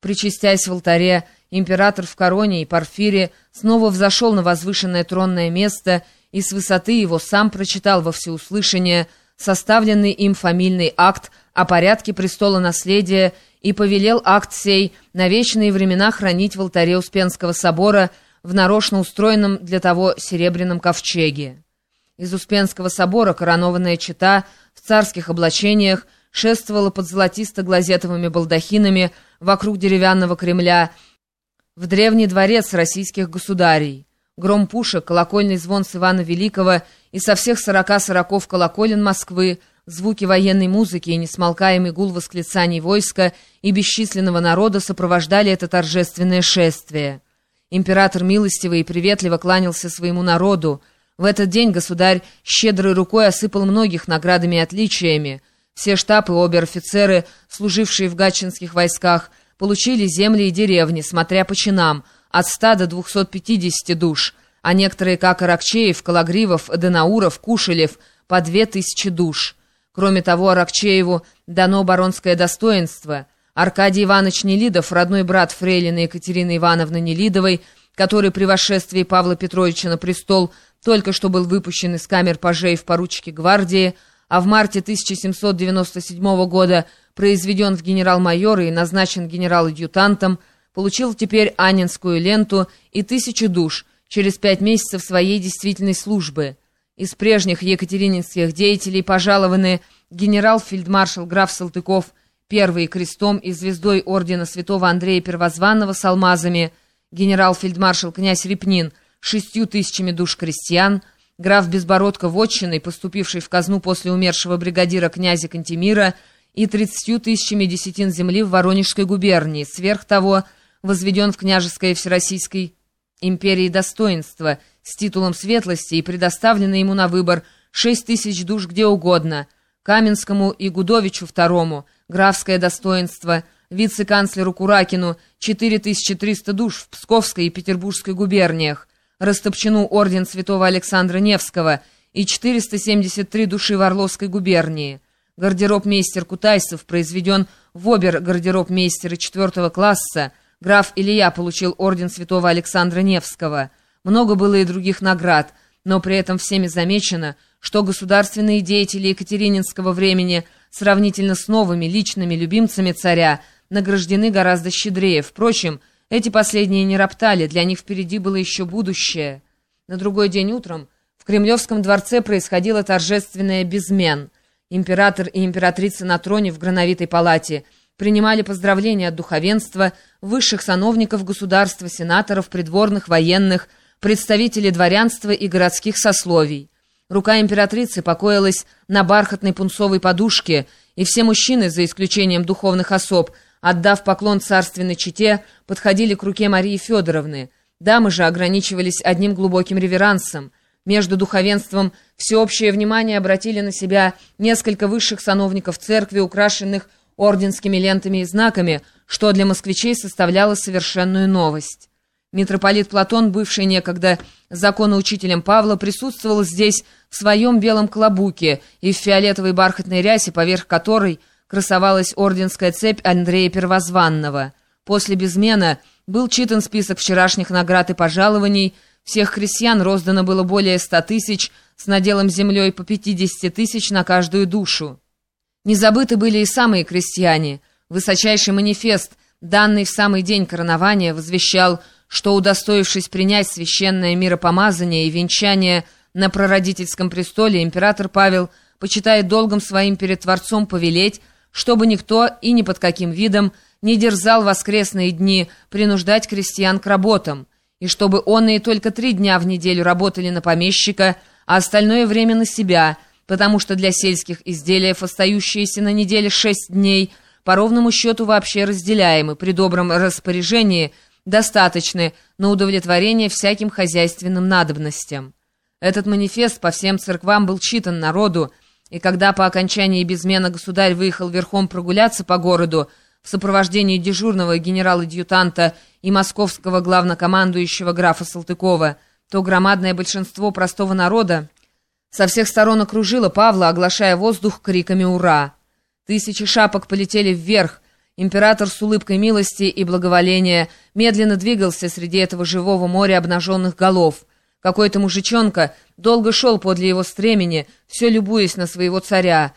Причастясь в алтаре, император в короне и парфире снова взошел на возвышенное тронное место и с высоты его сам прочитал во всеуслышание составленный им фамильный акт о порядке престола наследия и повелел акт сей на вечные времена хранить в алтаре Успенского собора в нарочно устроенном для того серебряном ковчеге. Из Успенского собора коронованная чета в царских облачениях шествовала под золотисто-глазетовыми балдахинами вокруг деревянного Кремля в древний дворец российских государей. Гром пушек, колокольный звон с Ивана Великого и со всех 40 сороков колоколен Москвы, звуки военной музыки и несмолкаемый гул восклицаний войска и бесчисленного народа сопровождали это торжественное шествие. Император милостиво и приветливо кланялся своему народу. В этот день государь щедрой рукой осыпал многих наградами и отличиями. Все штаб и обер-офицеры, служившие в гатчинских войсках, получили земли и деревни, смотря по чинам, от 100 до 250 душ, а некоторые, как Аракчеев, Калагривов, Данауров, Кушелев, по 2000 душ. Кроме того, Аракчееву дано баронское достоинство. Аркадий Иванович Нелидов, родной брат фрейлины Екатерины Ивановны Нелидовой, который при восшествии Павла Петровича на престол только что был выпущен из камер пажей в поручике гвардии, а в марте 1797 года произведен в генерал-майоры и назначен генерал-адъютантом, получил теперь Анненскую ленту и 1000 душ через 5 месяцев своей действительной службы. Из прежних екатерининских деятелей пожалованы генерал-фельдмаршал граф Салтыков, первый крестом и звездой ордена святого Андрея Первозванного с алмазами, генерал-фельдмаршал князь Репнин 6000 душ крестьян, граф Безбородко вотчиной, поступивший в казну после умершего бригадира князя Кантемира, и 30 000 десятин земли в Воронежской губернии. Сверх того, возведен в княжеское Всероссийской империи достоинство с титулом светлости и предоставлено ему на выбор 6000 душ где угодно. Каменскому и Гудовичу II графское достоинство, вице-канцлеру Куракину 4300 душ в Псковской и Петербургской губерниях, Растопчину орден святого Александра Невского и 473 души в Орловской губернии. Гардероб-мейстер Кутайсов произведен в обер-гардероб-мейстера 4 класса, граф Илья получил орден святого Александра Невского. Много было и других наград, но при этом всеми замечено, что государственные деятели екатерининского времени сравнительно с новыми личными любимцами царя награждены гораздо щедрее. Впрочем, эти последние не роптали, для них впереди было еще будущее. На другой день утром в Кремлевском дворце происходило торжественное безмен. Император и императрица на троне в Грановитой палате принимали поздравления от духовенства, высших сановников государства, сенаторов, придворных, военных, представителей дворянства и городских сословий. Рука императрицы покоилась на бархатной пунцовой подушке, и все мужчины, за исключением духовных особ, отдав поклон царственной чете, подходили к руке Марии Федоровны. Дамы же ограничивались одним глубоким реверансом. Между духовенством всеобщее внимание обратили на себя несколько высших сановников церкви, украшенных орденскими лентами и знаками, что для москвичей составляло совершенную новость. Митрополит Платон, бывший некогда законоучителем Павла, присутствовал здесь в своем белом клобуке и в фиолетовой бархатной рясе, поверх которой красовалась орденская цепь Андрея Первозванного. После безмена был читан список вчерашних наград и пожалований. Всех крестьян роздано было более 100 000, с наделом землей по 50 000 на каждую душу. Не забыты были и самые крестьяне. Высочайший манифест, данный в самый день коронования, возвещал, что, удостоившись принять священное миропомазание и венчание на прародительском престоле, император Павел почитает долгом своим перед Творцом повелеть, чтобы никто и ни под каким видом не дерзал в воскресные дни принуждать крестьян к работам, и чтобы онные только 3 дня в неделю работали на помещика, а остальное время на себя, потому что для сельских изделиев остающиеся на неделе 6 дней по ровному счету вообще разделяемы, при добром распоряжении достаточны на удовлетворение всяким хозяйственным надобностям. Этот манифест по всем церквам был читан народу, и когда по окончании безмена государь выехал верхом прогуляться по городу в сопровождении дежурного генерал-адъютанта и московского главнокомандующего графа Салтыкова, то громадное большинство простого народа со всех сторон окружило Павла, оглашая воздух криками «Ура!». 1000 шапок полетели вверх, Император с улыбкой милости и благоволения медленно двигался среди этого живого моря обнаженных голов. Какой-то мужичонка долго шел подле его стремени, все любуясь на своего царя.